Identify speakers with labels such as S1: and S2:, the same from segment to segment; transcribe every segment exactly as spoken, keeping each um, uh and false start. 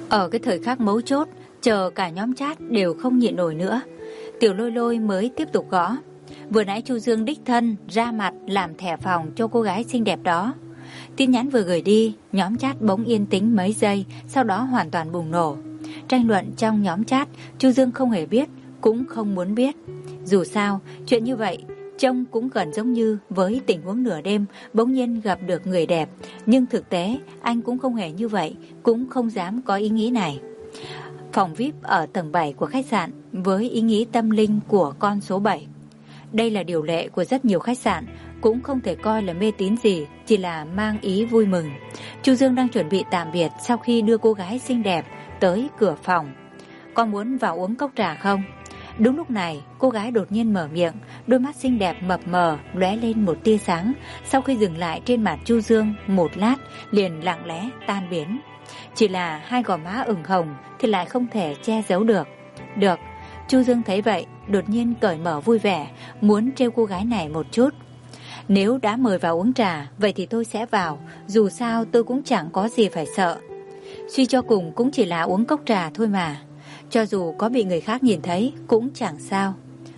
S1: Ở cái thời khắc mấu chốt, chờ cả nhóm chat đều không nhịn nổi nữa, Tiểu Lôi Lôi mới tiếp tục gõ. Vừa nãy Chu Dương đích thân ra mặt làm thẻ phòng cho cô gái xinh đẹp đó. Tin nhắn vừa gửi đi, nhóm chat bỗng yên tĩnh mấy giây, sau đó hoàn toàn bùng nổ. Tranh luận trong nhóm chat, Chu Dương không hề biết, cũng không muốn biết. Dù sao, chuyện như vậy trông cũng gần giống như với tình huống nửa đêm bỗng nhiên gặp được người đẹp, nhưng thực tế anh cũng không hề như vậy, cũng không dám có ý nghĩ này. Phòng vi ai pi ở tầng bảy của khách sạn với ý nghĩ tâm linh của con số bảy. Đây là điều lệ của rất nhiều khách sạn, cũng không thể coi là mê tín gì, chỉ là mang ý vui mừng. Chu Dương đang chuẩn bị tạm biệt sau khi đưa cô gái xinh đẹp tới cửa phòng. Con muốn vào uống cốc trà không? Đúng lúc này, cô gái đột nhiên mở miệng, đôi mắt xinh đẹp mập mờ lóe lên một tia sáng, sau khi dừng lại trên mặt Chu Dương một lát, liền lặng lẽ tan biến. Chỉ là hai gò má ửng hồng thì lại không thể che giấu được. Được, Chu Dương thấy vậy, đột nhiên cởi mở vui vẻ, muốn trêu cô gái này một chút. Nếu đã mời vào uống trà, vậy thì tôi sẽ vào, dù sao tôi cũng chẳng có gì phải sợ. Suy cho cùng cũng chỉ là uống cốc trà thôi mà, cho dù có bị người khác nhìn thấy cũng chẳng sao.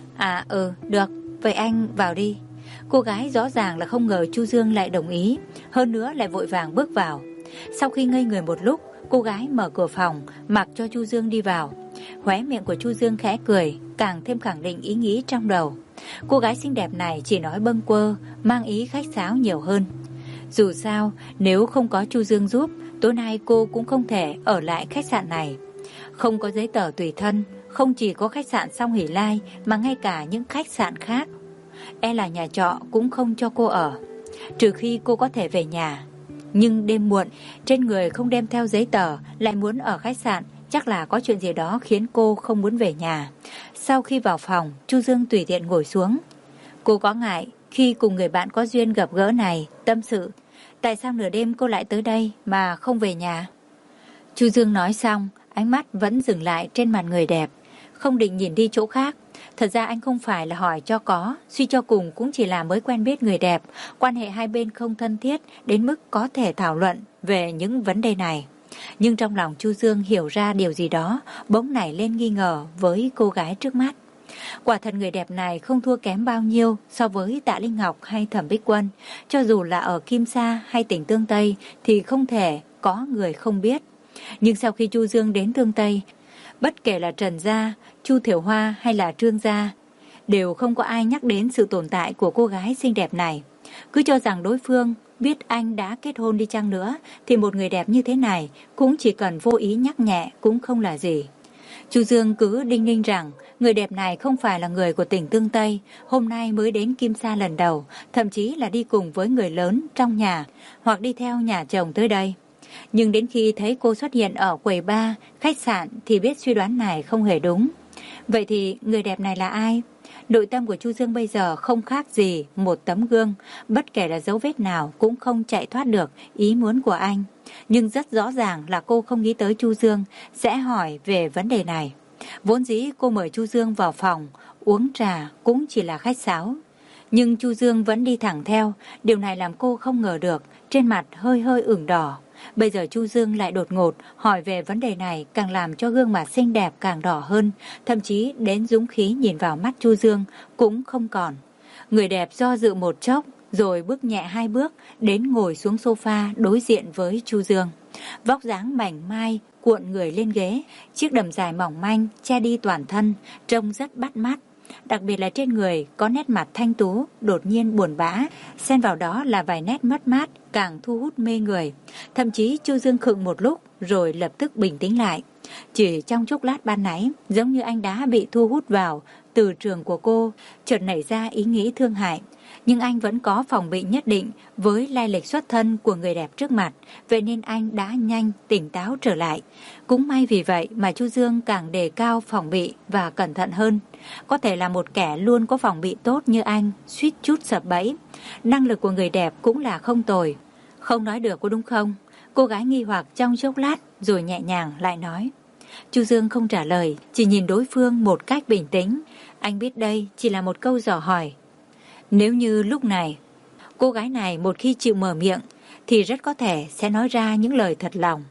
S1: À ừ, được, vậy anh vào đi. Cô gái rõ ràng là không ngờ Chu Dương lại đồng ý, hơn nữa lại vội vàng bước vào. Sau khi ngây người một lúc, cô gái mở cửa phòng, mặc cho Chu Dương đi vào. Khóe miệng của Chu Dương khẽ cười, càng thêm khẳng định ý nghĩ trong đầu. Cô gái xinh đẹp này chỉ nói bâng quơ, mang ý khách sáo nhiều hơn. Dù sao, nếu không có Chu Dương giúp, tối nay cô cũng không thể ở lại khách sạn này. Không có giấy tờ tùy thân, không chỉ có khách sạn Song Hỷ Lai mà ngay cả những khách sạn khác, e là nhà trọ cũng không cho cô ở, trừ khi cô có thể về nhà. Nhưng đêm muộn, trên người không đem theo giấy tờ, lại muốn ở khách sạn, chắc là có chuyện gì đó khiến cô không muốn về nhà. Sau khi vào phòng, Chu Dương tùy tiện ngồi xuống. Cô có ngại khi cùng người bạn có duyên gặp gỡ này tâm sự, tại sao nửa đêm cô lại tới đây mà không về nhà? Chu Dương nói xong, ánh mắt vẫn dừng lại trên mặt người đẹp, không định nhìn đi chỗ khác. Thật ra anh không phải là hỏi cho có, suy cho cùng cũng chỉ là mới quen biết người đẹp, quan hệ hai bên không thân thiết đến mức có thể thảo luận về những vấn đề này. Nhưng trong lòng Chu Dương hiểu ra điều gì đó, bỗng nảy lên nghi ngờ với cô gái trước mắt. Quả thật người đẹp này không thua kém bao nhiêu so với Tạ Linh Ngọc hay Thẩm Bích Quân, cho dù là ở Kim Sa hay tỉnh Tương Tây thì không thể có người không biết. Nhưng sau khi Chu Dương đến Tương Tây, bất kể là Trần Gia, Chu Thiểu Hoa hay là Trương Gia, đều không có ai nhắc đến sự tồn tại của cô gái xinh đẹp này. Cứ cho rằng đối phương biết anh đã kết hôn đi chăng nữa, thì một người đẹp như thế này cũng chỉ cần vô ý nhắc nhẹ cũng không là gì. Chu Dương cứ đinh ninh rằng người đẹp này không phải là người của tỉnh Tương Tây, hôm nay mới đến Kim Sa lần đầu, thậm chí là đi cùng với người lớn trong nhà hoặc đi theo nhà chồng tới đây. Nhưng đến khi thấy cô xuất hiện ở quầy bar, khách sạn thì biết suy đoán này không hề đúng. Vậy thì người đẹp này là ai? Nội tâm của Chu Dương bây giờ không khác gì một tấm gương, bất kể là dấu vết nào cũng không chạy thoát được ý muốn của anh. Nhưng rất rõ ràng là cô không nghĩ tới Chu Dương sẽ hỏi về vấn đề này. Vốn dĩ cô mời Chu Dương vào phòng, uống trà cũng chỉ là khách sáo. Nhưng Chu Dương vẫn đi thẳng theo, điều này làm cô không ngờ được, trên mặt hơi hơi ửng đỏ. Bây giờ Chu Dương lại đột ngột hỏi về vấn đề này, càng làm cho gương mặt xinh đẹp càng đỏ hơn, thậm chí đến dũng khí nhìn vào mắt Chu Dương cũng không còn. Người đẹp do dự một chốc, rồi bước nhẹ hai bước đến ngồi xuống sofa đối diện với Chu Dương. Vóc dáng mảnh mai cuộn người lên ghế, chiếc đầm dài mỏng manh che đi toàn thân, trông rất bắt mắt. Đặc biệt là trên người có nét mặt thanh tú, đột nhiên buồn bã, xen vào đó là vài nét mất mát, càng thu hút mê người. Thậm chí Chu Dương khựng một lúc rồi lập tức bình tĩnh lại. Chỉ trong chốc lát ban nãy, giống như anh đã bị thu hút vào từ trường của cô, chợt nảy ra ý nghĩ thương hại. Nhưng anh vẫn có phòng bị nhất định với lai lịch xuất thân của người đẹp trước mặt, vậy nên anh đã nhanh tỉnh táo trở lại. Cũng may vì vậy mà Chu Dương càng đề cao phòng bị và cẩn thận hơn. Có thể là một kẻ luôn có phòng bị tốt như anh, suýt chút sập bẫy. Năng lực của người đẹp cũng là không tồi. Không nói được có đúng không? Cô gái nghi hoặc trong chốc lát rồi nhẹ nhàng lại nói. Chu Dương không trả lời, chỉ nhìn đối phương một cách bình tĩnh. Anh biết đây chỉ là một câu dò hỏi. Nếu như lúc này, cô gái này một khi chịu mở miệng thì rất có thể sẽ nói ra những lời thật lòng.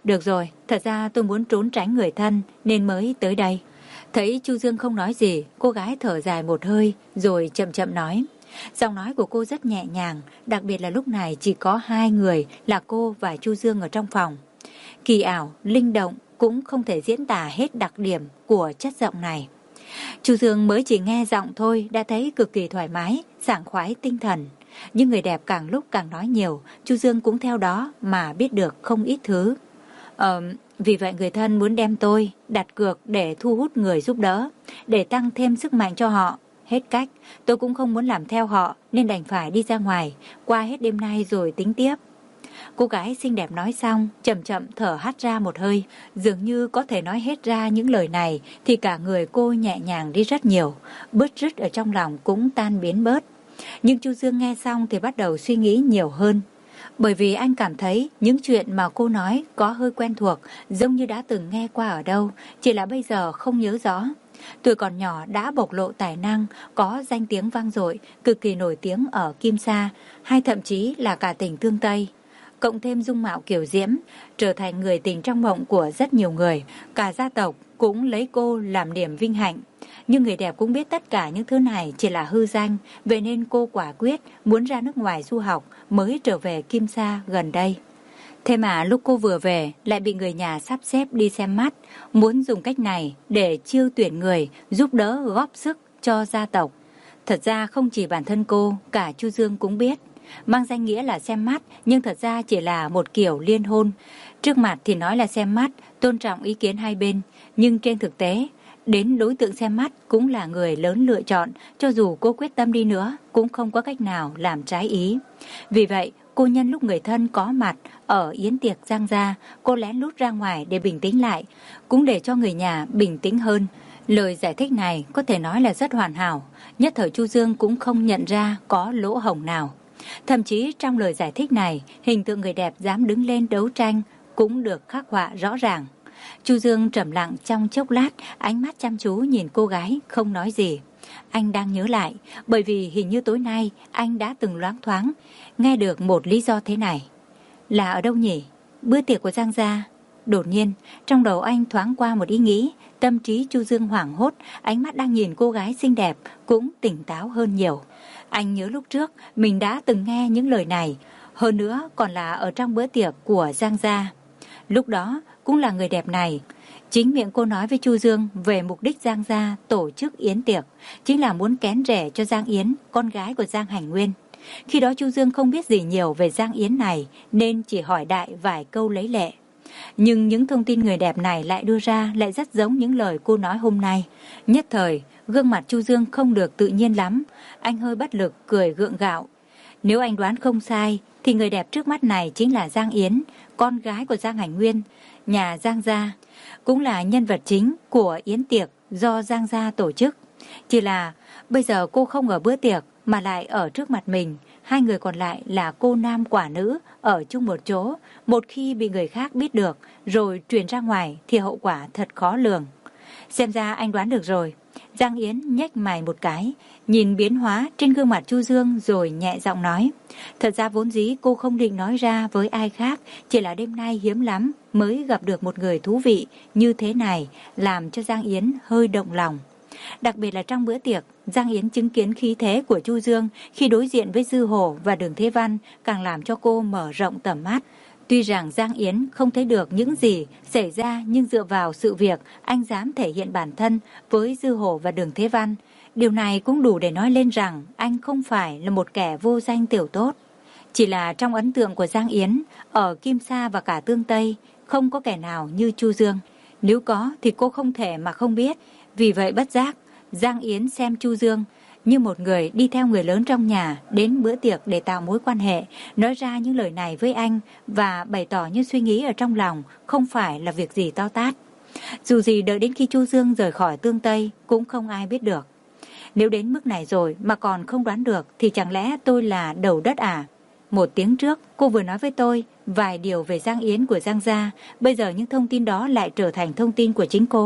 S1: Được rồi, thật ra tôi muốn trốn tránh người thân nên mới tới đây. Thấy Chu Dương không nói gì, cô gái thở dài một hơi rồi chậm chậm nói. Giọng nói của cô rất nhẹ nhàng, đặc biệt là lúc này chỉ có hai người là cô và Chu Dương ở trong phòng. Kỳ ảo, linh động cũng không thể diễn tả hết đặc điểm của chất giọng này. Chu Dương mới chỉ nghe giọng thôi đã thấy cực kỳ thoải mái, sảng khoái tinh thần. Nhưng người đẹp càng lúc càng nói nhiều, Chu Dương cũng theo đó mà biết được không ít thứ. Ờ, vì vậy người thân muốn đem tôi đặt cược để thu hút người giúp đỡ, để tăng thêm sức mạnh cho họ. Hết cách, tôi cũng không muốn làm theo họ nên đành phải đi ra ngoài, qua hết đêm nay rồi tính tiếp. Cô gái xinh đẹp nói xong, chậm chậm thở hắt ra một hơi. Dường như có thể nói hết ra những lời này thì cả người cô nhẹ nhàng đi rất nhiều, bứt rứt ở trong lòng cũng tan biến bớt. Nhưng Chu Dương nghe xong thì bắt đầu suy nghĩ nhiều hơn. Bởi vì anh cảm thấy những chuyện mà cô nói có hơi quen thuộc, giống như đã từng nghe qua ở đâu, chỉ là bây giờ không nhớ rõ. Tuổi còn nhỏ đã bộc lộ tài năng, có danh tiếng vang dội, cực kỳ nổi tiếng ở Kim Sa, hay thậm chí là cả tỉnh Tương Tây. Cộng thêm dung mạo kiều diễm, trở thành người tình trong mộng của rất nhiều người. Cả gia tộc cũng lấy cô làm điểm vinh hạnh. Nhưng người đẹp cũng biết tất cả những thứ này chỉ là hư danh, vậy nên cô quả quyết muốn ra nước ngoài du học mới trở về Kim Sa gần đây. Thế mà lúc cô vừa về lại bị người nhà sắp xếp đi xem mắt, muốn dùng cách này để chiêu tuyển người giúp đỡ góp sức cho gia tộc. Thật ra không chỉ bản thân cô, cả Chu Dương cũng biết. Mang danh nghĩa là xem mắt nhưng thật ra chỉ là một kiểu liên hôn. Trước mặt thì nói là xem mắt, tôn trọng ý kiến hai bên, nhưng trên thực tế, đến đối tượng xem mắt cũng là người lớn lựa chọn, cho dù cô quyết tâm đi nữa cũng không có cách nào làm trái ý. Vì vậy, cô nhân lúc người thân có mặt ở yến tiệc Giang gia, cô lén lút ra ngoài để bình tĩnh lại, cũng để cho người nhà bình tĩnh hơn. Lời giải thích này có thể nói là rất hoàn hảo, nhất thời Chu Dương cũng không nhận ra có lỗ hổng nào. Thậm chí trong lời giải thích này, hình tượng người đẹp dám đứng lên đấu tranh cũng được khắc họa rõ ràng. Chu Dương trầm lặng trong chốc lát, ánh mắt chăm chú nhìn cô gái, không nói gì. Anh đang nhớ lại, bởi vì hình như tối nay anh đã từng loáng thoáng nghe được một lý do thế này. Là ở đâu nhỉ? Bữa tiệc của Giang gia. Đột nhiên, trong đầu anh thoáng qua một ý nghĩ, tâm trí Chu Dương hoảng hốt, ánh mắt đang nhìn cô gái xinh đẹp cũng tỉnh táo hơn nhiều. Anh nhớ lúc trước mình đã từng nghe những lời này, hơn nữa còn là ở trong bữa tiệc của Giang gia. Lúc đó cũng là người đẹp này, chính miệng cô nói với Chu Dương về mục đích Giang gia tổ chức yến tiệc, chính là muốn kén rẻ cho Giang Yến, con gái của Giang Hành Nguyên. Khi đó Chu Dương không biết gì nhiều về Giang Yến này nên chỉ hỏi đại vài câu lấy lệ. Nhưng những thông tin người đẹp này lại đưa ra lại rất giống những lời cô nói hôm nay. Nhất thời, gương mặt Chu Dương không được tự nhiên lắm, anh hơi bất lực cười gượng gạo. Nếu anh đoán không sai thì người đẹp trước mắt này chính là Giang Yến, con gái của Giang Hành Nguyên, nhà Giang gia, cũng là nhân vật chính của yến tiệc do Giang gia tổ chức. Chỉ là bây giờ cô không ở bữa tiệc mà lại ở trước mặt mình, hai người còn lại là cô nam quả nữ ở chung một chỗ, một khi bị người khác biết được rồi truyền ra ngoài thì hậu quả thật khó lường. Xem ra anh đoán được rồi. Giang Yến nhếch mày một cái, nhìn biến hóa trên gương mặt Chu Dương rồi nhẹ giọng nói. Thật ra vốn dĩ cô không định nói ra với ai khác, chỉ là đêm nay hiếm lắm mới gặp được một người thú vị như thế này, làm cho Giang Yến hơi động lòng. Đặc biệt là trong bữa tiệc, Giang Yến chứng kiến khí thế của Chu Dương khi đối diện với Dư Hổ và Đường Thế Văn càng làm cho cô mở rộng tầm mắt. Tuy rằng Giang Yến không thấy được những gì xảy ra nhưng dựa vào sự việc anh dám thể hiện bản thân với Dư Hổ và Đường Thế Văn. Điều này cũng đủ để nói lên rằng anh không phải là một kẻ vô danh tiểu tốt. Chỉ là trong ấn tượng của Giang Yến, ở Kim Sa và cả Tương Tây, không có kẻ nào như Chu Dương. Nếu có thì cô không thể mà không biết. Vì vậy bất giác, Giang Yến xem Chu Dương như một người đi theo người lớn trong nhà đến bữa tiệc để tạo mối quan hệ, nói ra những lời này với anh và bày tỏ như suy nghĩ ở trong lòng không phải là việc gì to tát. Dù gì đợi đến khi Chu Dương rời khỏi Tương Tây cũng không ai biết được. Nếu đến mức này rồi mà còn không đoán được thì chẳng lẽ tôi là đầu đất à? Một tiếng trước cô vừa nói với tôi vài điều về Giang Yến của Giang gia, bây giờ những thông tin đó lại trở thành thông tin của chính cô.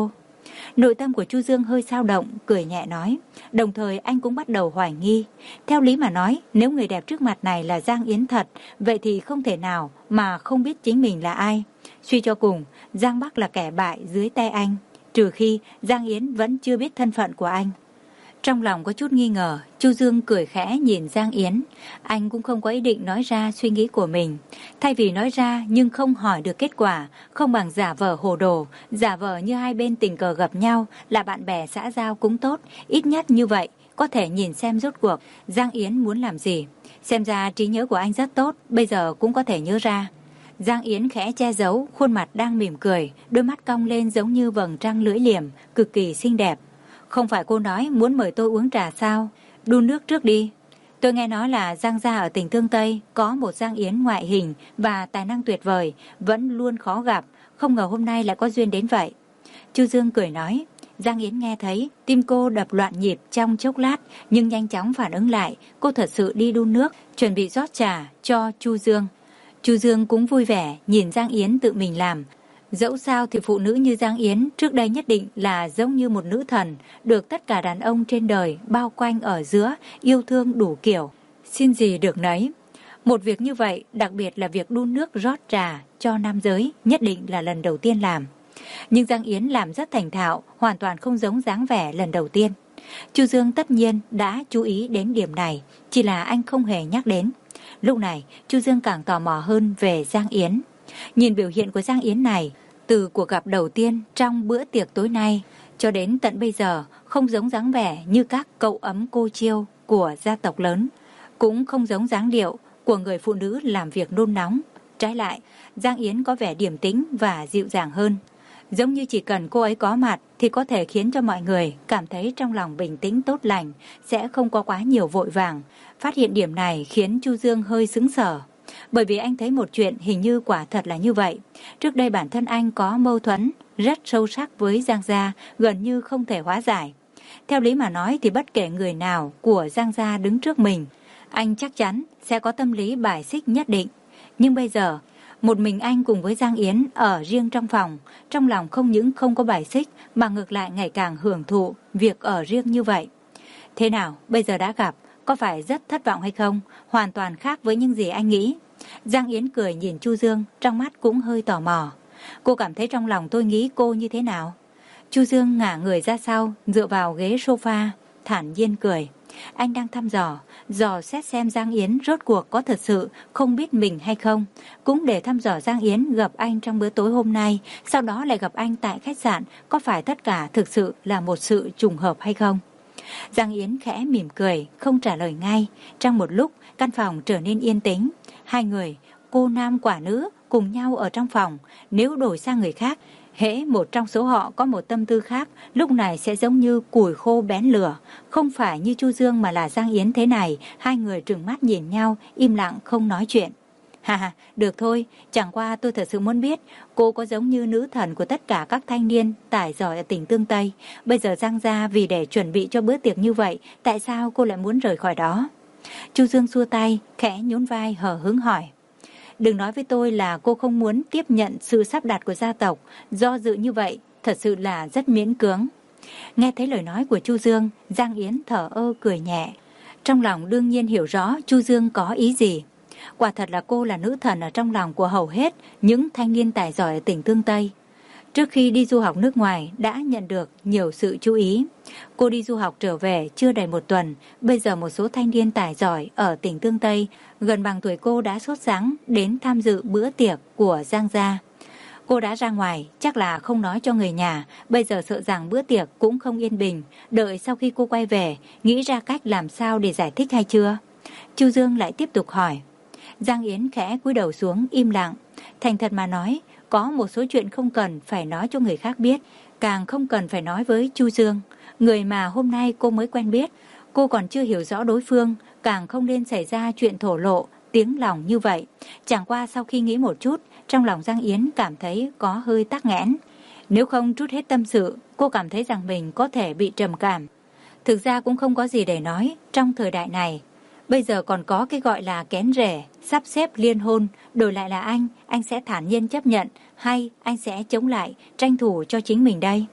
S1: Nội tâm của Chu Dương hơi dao động, cười nhẹ nói. Đồng thời anh cũng bắt đầu hoài nghi. Theo lý mà nói, nếu người đẹp trước mặt này là Giang Yến thật, vậy thì không thể nào mà không biết chính mình là ai. Suy cho cùng, Giang Bắc là kẻ bại dưới tay anh, trừ khi Giang Yến vẫn chưa biết thân phận của anh. Trong lòng có chút nghi ngờ, Chu Dương cười khẽ nhìn Giang Yến. Anh cũng không có ý định nói ra suy nghĩ của mình. Thay vì nói ra nhưng không hỏi được kết quả, không bằng giả vờ hồ đồ, giả vờ như hai bên tình cờ gặp nhau, là bạn bè xã giao cũng tốt. Ít nhất như vậy, có thể nhìn xem rốt cuộc Giang Yến muốn làm gì. Xem ra trí nhớ của anh rất tốt, bây giờ cũng có thể nhớ ra. Giang Yến khẽ che giấu, khuôn mặt đang mỉm cười, đôi mắt cong lên giống như vầng trăng lưỡi liềm, cực kỳ xinh đẹp. Không phải cô nói muốn mời tôi uống trà sao? Đun nước trước đi. Tôi nghe nói là Giang gia ở tỉnh Tương Tây có một Giang Yến ngoại hình và tài năng tuyệt vời, vẫn luôn khó gặp, không ngờ hôm nay lại có duyên đến vậy. Chu Dương cười nói. Giang Yến nghe thấy, tim cô đập loạn nhịp trong chốc lát, nhưng nhanh chóng phản ứng lại, cô thật sự đi đun nước, chuẩn bị rót trà cho Chu Dương. Chu Dương cũng vui vẻ nhìn Giang Yến tự mình làm. Dẫu sao thì phụ nữ như Giang Yến trước đây nhất định là giống như một nữ thần, được tất cả đàn ông trên đời bao quanh ở giữa, yêu thương đủ kiểu, xin gì được nấy. Một việc như vậy, đặc biệt là việc đun nước rót trà cho nam giới, nhất định là lần đầu tiên làm. Nhưng Giang Yến làm rất thành thạo, hoàn toàn không giống dáng vẻ lần đầu tiên. Chu Dương tất nhiên đã chú ý đến điểm này, chỉ là anh không hề nhắc đến. Lúc này, Chu Dương càng tò mò hơn về Giang Yến. Nhìn biểu hiện của Giang Yến này, từ cuộc gặp đầu tiên trong bữa tiệc tối nay cho đến tận bây giờ, không giống dáng vẻ như các cậu ấm cô chiêu của gia tộc lớn, cũng không giống dáng điệu của người phụ nữ làm việc nôn nóng. Trái lại, Giang Yến có vẻ điềm tĩnh và dịu dàng hơn. Giống như chỉ cần cô ấy có mặt thì có thể khiến cho mọi người cảm thấy trong lòng bình tĩnh tốt lành, sẽ không có quá nhiều vội vàng. Phát hiện điểm này khiến Chu Dương hơi sững sờ. Bởi vì anh thấy một chuyện hình như quả thật là như vậy. Trước đây bản thân anh có mâu thuẫn rất sâu sắc với Giang gia, gần như không thể hóa giải. Theo lý mà nói thì bất kể người nào của Giang gia đứng trước mình, anh chắc chắn sẽ có tâm lý bài xích nhất định. Nhưng bây giờ, một mình anh cùng với Giang Yến ở riêng trong phòng, trong lòng không những không có bài xích mà ngược lại ngày càng hưởng thụ việc ở riêng như vậy. Thế nào, bây giờ đã gặp, có phải rất thất vọng hay không? Hoàn toàn khác với những gì anh nghĩ. Giang Yến cười nhìn Chu Dương, trong mắt cũng hơi tò mò. Cô cảm thấy trong lòng tôi nghĩ cô như thế nào? Chu Dương ngả người ra sau, dựa vào ghế sofa, thản nhiên cười. Anh đang thăm dò, dò xét xem Giang Yến rốt cuộc có thật sự không biết mình hay không. Cũng để thăm dò Giang Yến gặp anh trong bữa tối hôm nay, sau đó lại gặp anh tại khách sạn, có phải tất cả thực sự là một sự trùng hợp hay không? Giang Yến khẽ mỉm cười, không trả lời ngay. Trong một lúc, căn phòng trở nên yên tĩnh. Hai người, cô nam quả nữ, cùng nhau ở trong phòng. Nếu đổi sang người khác, hễ một trong số họ có một tâm tư khác, lúc này sẽ giống như củi khô bén lửa. Không phải như Chu Dương mà là Giang Yến thế này. Hai người trừng mắt nhìn nhau, im lặng không nói chuyện. Hà hà, được thôi, chẳng qua tôi thật sự muốn biết cô có giống như nữ thần của tất cả các thanh niên tài giỏi ở tỉnh Tương Tây. Bây giờ Giang gia vì để chuẩn bị cho bữa tiệc như vậy, tại sao cô lại muốn rời khỏi đó? Chu Dương xua tay, khẽ nhún vai hờ hững hỏi. Đừng nói với tôi là cô không muốn tiếp nhận sự sắp đặt của gia tộc, do dự như vậy, thật sự là rất miễn cưỡng. Nghe thấy lời nói của Chu Dương, Giang Yến thở ơ cười nhẹ. Trong lòng đương nhiên hiểu rõ Chu Dương có ý gì. Quả thật là cô là nữ thần ở trong lòng của hầu hết những thanh niên tài giỏi ở tỉnh Tương Tây. Trước khi đi du học nước ngoài đã nhận được nhiều sự chú ý. Cô đi du học trở về chưa đầy một tuần, bây giờ một số thanh niên tài giỏi ở tỉnh Tương Tây gần bằng tuổi cô đã sốt sắng đến tham dự bữa tiệc của Giang gia. Cô đã ra ngoài, chắc là không nói cho người nhà, bây giờ sợ rằng bữa tiệc cũng không yên bình, đợi sau khi cô quay về, nghĩ ra cách làm sao để giải thích hay chưa? Chu Dương lại tiếp tục hỏi. Giang Yến khẽ cúi đầu xuống im lặng. Thành thật mà nói, có một số chuyện không cần phải nói cho người khác biết, càng không cần phải nói với Chu Dương. Người mà hôm nay cô mới quen biết, cô còn chưa hiểu rõ đối phương, càng không nên xảy ra chuyện thổ lộ, tiếng lòng như vậy. Chẳng qua sau khi nghĩ một chút, trong lòng Giang Yến cảm thấy có hơi tắc nghẽn. Nếu không trút hết tâm sự, cô cảm thấy rằng mình có thể bị trầm cảm. Thực ra cũng không có gì để nói trong thời đại này. Bây giờ còn có cái gọi là kén rể, sắp xếp liên hôn, đổi lại là anh, anh sẽ thản nhiên chấp nhận hay anh sẽ chống lại, tranh thủ cho chính mình đây?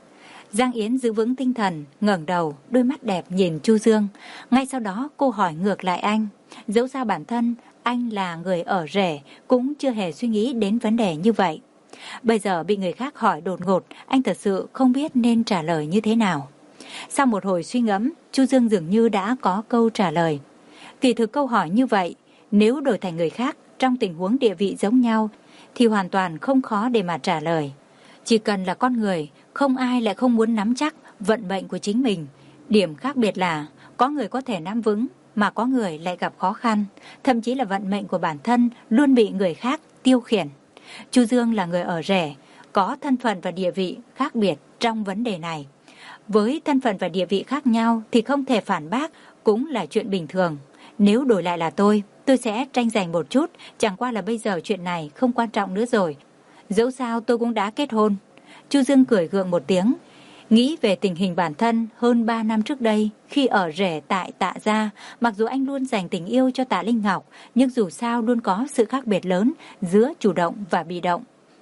S1: Giang Yến giữ vững tinh thần, ngẩng đầu, đôi mắt đẹp nhìn Chu Dương. Ngay sau đó cô hỏi ngược lại anh. Dẫu sao bản thân anh là người ở rể, cũng chưa hề suy nghĩ đến vấn đề như vậy. Bây giờ bị người khác hỏi đột ngột, anh thật sự không biết nên trả lời như thế nào. Sau một hồi suy ngẫm, Chu Dương dường như đã có câu trả lời. Kỳ thực câu hỏi như vậy, nếu đổi thành người khác, trong tình huống địa vị giống nhau, thì hoàn toàn không khó để mà trả lời. Chỉ cần là con người, không ai lại không muốn nắm chắc vận mệnh của chính mình. Điểm khác biệt là, có người có thể nắm vững, mà có người lại gặp khó khăn, thậm chí là vận mệnh của bản thân luôn bị người khác tiêu khiển. Chu Dương là người ở rể, có thân phận và địa vị khác biệt trong vấn đề này. Với thân phận và địa vị khác nhau thì không thể phản bác, cũng là chuyện bình thường. Nếu đổi lại là tôi, tôi sẽ tranh giành một chút, chẳng qua là bây giờ chuyện này không quan trọng nữa rồi. Dẫu sao tôi cũng đã kết hôn. Chu Dương cười gượng một tiếng. Nghĩ về tình hình bản thân hơn ba năm trước đây, khi ở rể tại Tạ Gia, mặc dù anh luôn dành tình yêu cho Tạ Linh Ngọc, nhưng dù sao luôn có sự khác biệt lớn giữa chủ động và bị động.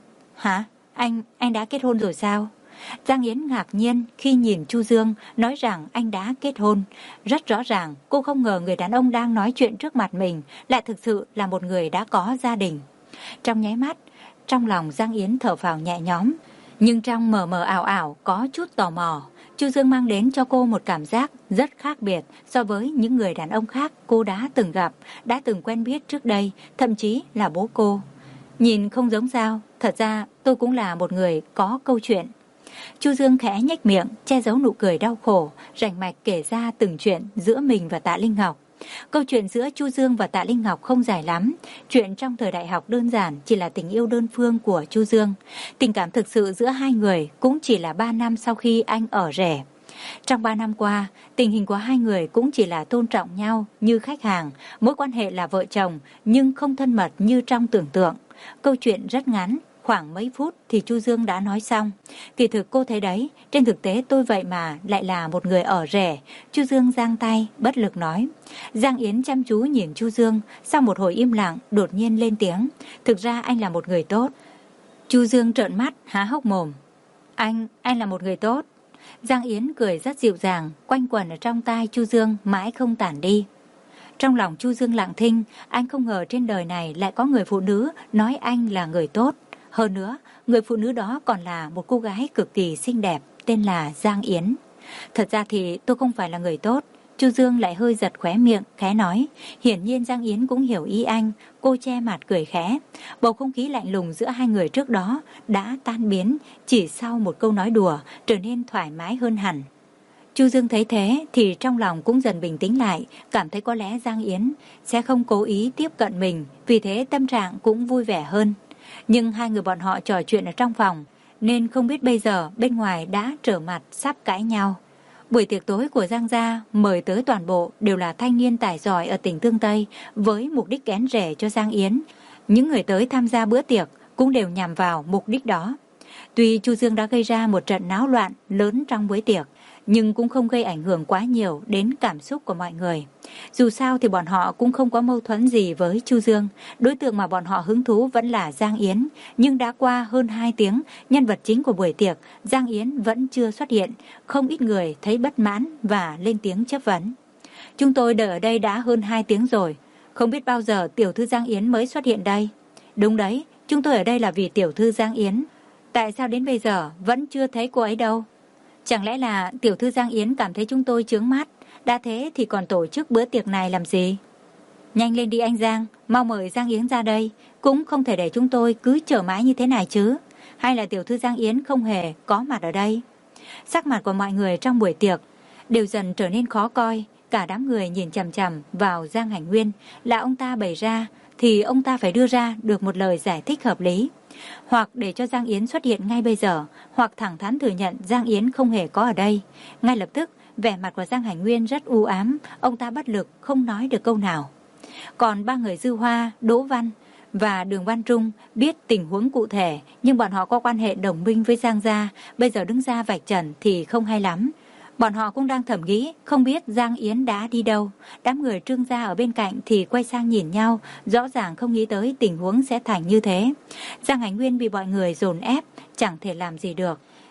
S1: Hả? Anh, anh đã kết hôn rồi sao? Giang Yến ngạc nhiên khi nhìn Chu Dương nói rằng anh đã kết hôn. Rất rõ ràng, cô không ngờ người đàn ông đang nói chuyện trước mặt mình lại thực sự là một người đã có gia đình. Trong nháy mắt, trong lòng Giang Yến thở phào nhẹ nhõm, nhưng trong mờ mờ ảo ảo có chút tò mò. Chu Dương mang đến cho cô một cảm giác rất khác biệt so với những người đàn ông khác cô đã từng gặp, đã từng quen biết trước đây, thậm chí là bố cô. Nhìn không giống sao, thật ra tôi cũng là một người có câu chuyện. Chu Dương khẽ nhếch miệng, che giấu nụ cười đau khổ, rành mạch kể ra từng chuyện giữa mình và Tạ Linh Ngọc. Câu chuyện giữa Chu Dương và Tạ Linh Ngọc không dài lắm. Chuyện trong thời đại học đơn giản chỉ là tình yêu đơn phương của Chu Dương. Tình cảm thực sự giữa hai người cũng chỉ là ba năm sau khi anh ở rể. Trong ba năm qua, tình hình của hai người cũng chỉ là tôn trọng nhau như khách hàng, mối quan hệ là vợ chồng nhưng không thân mật như trong tưởng tượng. Câu chuyện rất ngắn, khoảng mấy phút thì Chu Dương đã nói xong. Kỳ thực cô thấy đấy, trên thực tế tôi vậy mà lại là một người ở rể. Chu Dương giang tay, bất lực nói. Giang Yến chăm chú nhìn Chu Dương, sau một hồi im lặng, đột nhiên lên tiếng. Thực ra anh là một người tốt. Chu Dương trợn mắt, há hốc mồm. Anh, anh là một người tốt. Giang Yến cười rất dịu dàng, quanh quẩn ở trong tai Chu Dương mãi không tản đi. Trong lòng Chu Dương lặng thinh, anh không ngờ trên đời này lại có người phụ nữ nói anh là người tốt. Hơn nữa, người phụ nữ đó còn là một cô gái cực kỳ xinh đẹp, tên là Giang Yến. Thật ra thì tôi không phải là người tốt. Chu Dương lại hơi giật khóe miệng, khẽ nói. Hiển nhiên Giang Yến cũng hiểu ý anh, cô che mặt cười khẽ. Bầu không khí lạnh lùng giữa hai người trước đó đã tan biến, chỉ sau một câu nói đùa trở nên thoải mái hơn hẳn. Chu Dương thấy thế thì trong lòng cũng dần bình tĩnh lại, cảm thấy có lẽ Giang Yến sẽ không cố ý tiếp cận mình, vì thế tâm trạng cũng vui vẻ hơn. Nhưng hai người bọn họ trò chuyện ở trong phòng, nên không biết bây giờ bên ngoài đã trở mặt sắp cãi nhau. Buổi tiệc tối của Giang gia mời tới toàn bộ đều là thanh niên tài giỏi ở tỉnh Tương Tây với mục đích kén rể cho Giang Yến. Những người tới tham gia bữa tiệc cũng đều nhằm vào mục đích đó. Tuy Chu Dương đã gây ra một trận náo loạn lớn trong bữa tiệc, nhưng cũng không gây ảnh hưởng quá nhiều đến cảm xúc của mọi người. Dù sao thì bọn họ cũng không có mâu thuẫn gì với Chu Dương. Đối tượng mà bọn họ hứng thú vẫn là Giang Yến. Nhưng đã qua hơn hai tiếng, nhân vật chính của buổi tiệc, Giang Yến vẫn chưa xuất hiện. Không ít người thấy bất mãn và lên tiếng chất vấn. Chúng tôi đợi ở đây đã hơn hai tiếng rồi. Không biết bao giờ tiểu thư Giang Yến mới xuất hiện đây. Đúng đấy, chúng tôi ở đây là vì tiểu thư Giang Yến. Tại sao đến bây giờ vẫn chưa thấy cô ấy đâu? Chẳng lẽ là tiểu thư Giang Yến cảm thấy chúng tôi chướng mắt? Đã thế thì còn tổ chức bữa tiệc này làm gì? Nhanh lên đi anh Giang, mau mời Giang Yến ra đây. Cũng không thể để chúng tôi cứ chờ mãi như thế này chứ. Hay là tiểu thư Giang Yến không hề có mặt ở đây? Sắc mặt của mọi người trong buổi tiệc đều dần trở nên khó coi. Cả đám người nhìn chằm chằm vào Giang Hành Nguyên. Là ông ta bày ra thì ông ta phải đưa ra được một lời giải thích hợp lý. Hoặc để cho Giang Yến xuất hiện ngay bây giờ, hoặc thẳng thắn thừa nhận Giang Yến không hề có ở đây. Ngay lập tức, vẻ mặt của Giang Hành Nguyên rất u ám, ông ta bất lực không nói được câu nào. Còn ba người Dư Hoa, Đỗ Văn và Đường Văn Trung biết tình huống cụ thể, nhưng bọn họ có quan hệ đồng minh với Giang gia, bây giờ đứng ra vạch trần thì không hay lắm. Bọn họ cũng đang thầm nghĩ, không biết Giang Yến đã đi đâu. Đám người Trương gia ở bên cạnh thì quay sang nhìn nhau, rõ ràng không nghĩ tới tình huống sẽ thành như thế. Giang Hành Nguyên bị mọi người dồn ép, chẳng thể làm gì được.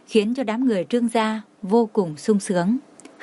S1: khiến cho đám người Trương gia vô cùng sung sướng.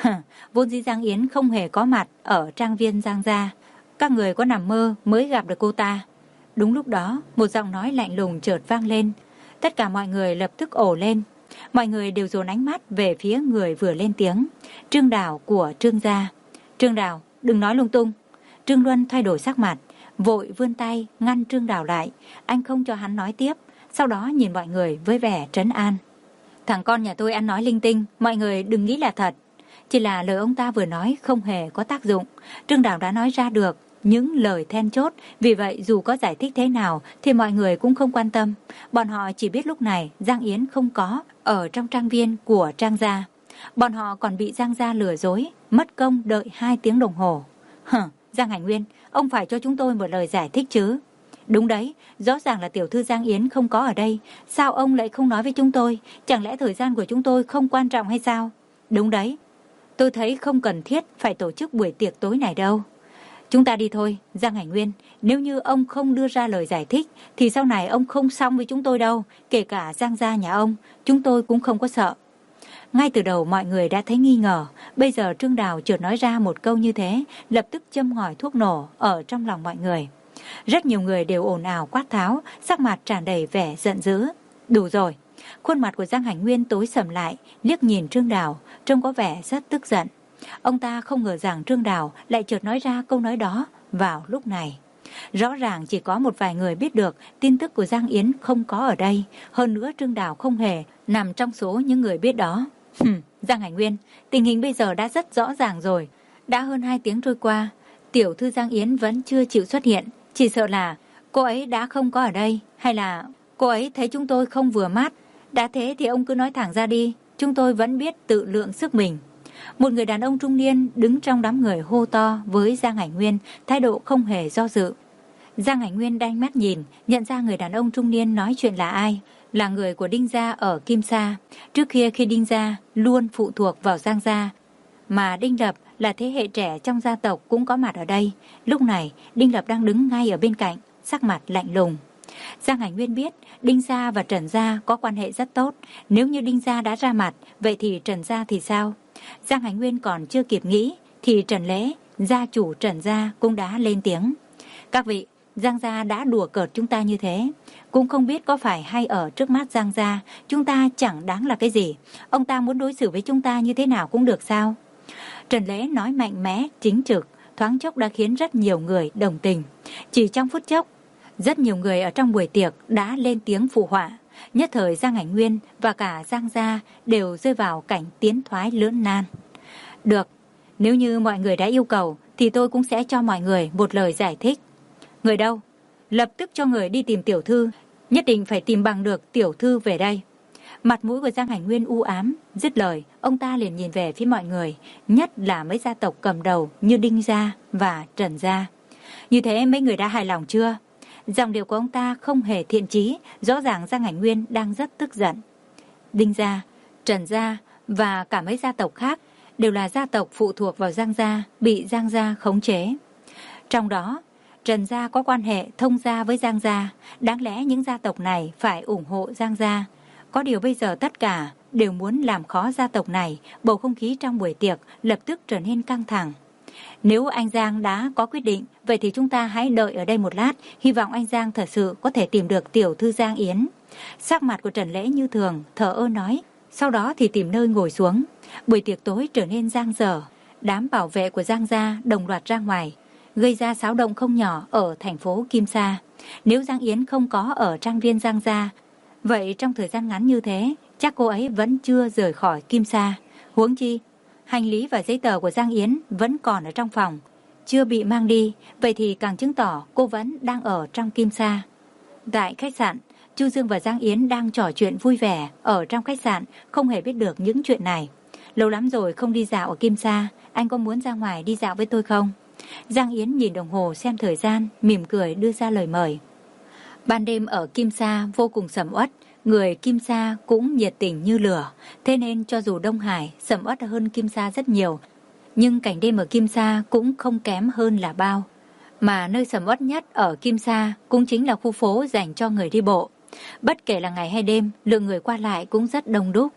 S1: Vốn dĩ Giang Yến không hề có mặt ở trang viên Giang gia, các người có nằm mơ mới gặp được cô ta. Đúng lúc đó, một giọng nói lạnh lùng chợt vang lên. Tất cả mọi người lập tức ồ lên. Mọi người đều dồn ánh mắt về phía người vừa lên tiếng, Trương Đào của Trương gia. Trương Đào, đừng nói lung tung. Trương Luân thay đổi sắc mặt, vội vươn tay ngăn Trương Đào lại. Anh không cho hắn nói tiếp, sau đó nhìn mọi người với vẻ trấn an. Thằng con nhà tôi ăn nói linh tinh, mọi người đừng nghĩ là thật. Chỉ là lời ông ta vừa nói không hề có tác dụng. Trương Đào đã nói ra được những lời then chốt, vì vậy dù có giải thích thế nào thì mọi người cũng không quan tâm. Bọn họ chỉ biết lúc này Giang Yến không có ở trong trang viên của Trang gia. Bọn họ còn bị Giang gia lừa dối, mất công đợi hai tiếng đồng hồ. Hừ, Giang Hành Nguyên, ông phải cho chúng tôi một lời giải thích chứ. Đúng đấy, rõ ràng là tiểu thư Giang Yến không có ở đây. Sao ông lại không nói với chúng tôi? Chẳng lẽ thời gian của chúng tôi không quan trọng hay sao? Đúng đấy, tôi thấy không cần thiết phải tổ chức buổi tiệc tối này đâu. Chúng ta đi thôi, Giang Hành Nguyên. Nếu như ông không đưa ra lời giải thích thì sau này ông không xong với chúng tôi đâu. Kể cả Giang gia nhà ông, chúng tôi cũng không có sợ. Ngay từ đầu mọi người đã thấy nghi ngờ. Bây giờ Trương Đào chợt nói ra một câu như thế, lập tức châm ngòi thuốc nổ ở trong lòng mọi người. Rất nhiều người đều ồn ào quát tháo, sắc mặt tràn đầy vẻ giận dữ. Đủ rồi. Khuôn mặt của Giang Hành Nguyên tối sầm lại, liếc nhìn Trương Đào, trông có vẻ rất tức giận. Ông ta không ngờ rằng Trương Đào lại chợt nói ra câu nói đó vào lúc này. Rõ ràng chỉ có một vài người biết được tin tức của Giang Yến không có ở đây. Hơn nữa Trương Đào không hề nằm trong số những người biết đó. Hừm, Giang Hành Nguyên, tình hình bây giờ đã rất rõ ràng rồi. Đã hơn hai tiếng trôi qua, tiểu thư Giang Yến vẫn chưa chịu xuất hiện. Chỉ sợ là cô ấy đã không có ở đây, hay là cô ấy thấy chúng tôi không vừa mắt. Đã thế thì ông cứ nói thẳng ra đi, chúng tôi vẫn biết tự lượng sức mình. Một người đàn ông trung niên đứng trong đám người hô to với Giang Hành Nguyên, thái độ không hề do dự. Giang Hành Nguyên đanh mắt nhìn, nhận ra người đàn ông trung niên nói chuyện là ai. Là người của Đinh gia ở Kim Sa. Trước kia khi Đinh gia luôn phụ thuộc vào Giang gia, mà Đinh Lập là thế hệ trẻ trong gia tộc cũng có mặt ở đây. Lúc này Đinh Lập đang đứng ngay ở bên cạnh, sắc mặt lạnh lùng. Giang Hành Nguyên biết Đinh gia và Trần gia có quan hệ rất tốt. Nếu như Đinh gia đã ra mặt, vậy thì Trần gia thì sao? Giang Hành Nguyên còn chưa kịp nghĩ thì Trần Lễ, gia chủ Trần gia cũng đã lên tiếng. Các vị, Giang gia đã đùa cợt chúng ta như thế, cũng không biết có phải hay ở trước mắt Giang gia chúng ta chẳng đáng là cái gì. Ông ta muốn đối xử với chúng ta như thế nào cũng được sao? Trần Lễ nói mạnh mẽ, chính trực, thoáng chốc đã khiến rất nhiều người đồng tình. Chỉ trong phút chốc, rất nhiều người ở trong buổi tiệc đã lên tiếng phụ họa. Nhất thời Giang Hành Nguyên và cả Giang gia đều rơi vào cảnh tiến thoái lưỡng nan. Được, nếu như mọi người đã yêu cầu thì tôi cũng sẽ cho mọi người một lời giải thích. Người đâu? Lập tức cho người đi tìm tiểu thư, nhất định phải tìm bằng được tiểu thư về đây. Mặt mũi của Giang Hành Nguyên u ám, dứt lời, ông ta liền nhìn về phía mọi người, nhất là mấy gia tộc cầm đầu như Đinh gia và Trần gia. Như thế mấy người đã hài lòng chưa? Giọng điệu của ông ta không hề thiện chí, rõ ràng Giang Hành Nguyên đang rất tức giận. Đinh gia, Trần gia và cả mấy gia tộc khác đều là gia tộc phụ thuộc vào Giang gia, bị Giang gia khống chế. Trong đó, Trần gia có quan hệ thông gia với Giang gia, đáng lẽ những gia tộc này phải ủng hộ Giang gia. Có điều bây giờ tất cả đều muốn làm khó gia tộc này, bầu không khí trong buổi tiệc lập tức trở nên căng thẳng. Nếu anh Giang đã có quyết định, vậy thì chúng ta hãy đợi ở đây một lát, hy vọng anh Giang thật sự có thể tìm được tiểu thư Giang Yến. Sắc mặt của Trần Lễ như thường, thở ơ nói, sau đó thì tìm nơi ngồi xuống. Buổi tiệc tối trở nên giang dở, đám bảo vệ của Giang gia đồng loạt ra ngoài, gây ra xáo động không nhỏ ở thành phố Kim Sa. Nếu Giang Yến không có ở trang viên Giang gia, vậy trong thời gian ngắn như thế, chắc cô ấy vẫn chưa rời khỏi Kim Sa. Huống chi, hành lý và giấy tờ của Giang Yến vẫn còn ở trong phòng, chưa bị mang đi, vậy thì càng chứng tỏ cô vẫn đang ở trong Kim Sa. Tại khách sạn, Chu Dương và Giang Yến đang trò chuyện vui vẻ ở trong khách sạn, không hề biết được những chuyện này. Lâu lắm rồi không đi dạo ở Kim Sa, anh có muốn ra ngoài đi dạo với tôi không? Giang Yến nhìn đồng hồ xem thời gian, mỉm cười đưa ra lời mời. Ban đêm ở Kim Sa vô cùng sầm uất, người Kim Sa cũng nhiệt tình như lửa, thế nên cho dù Đông Hải sầm uất hơn Kim Sa rất nhiều, nhưng cảnh đêm ở Kim Sa cũng không kém hơn là bao. Mà nơi sầm uất nhất ở Kim Sa cũng chính là khu phố dành cho người đi bộ. Bất kể là ngày hay đêm, lượng người qua lại cũng rất đông đúc.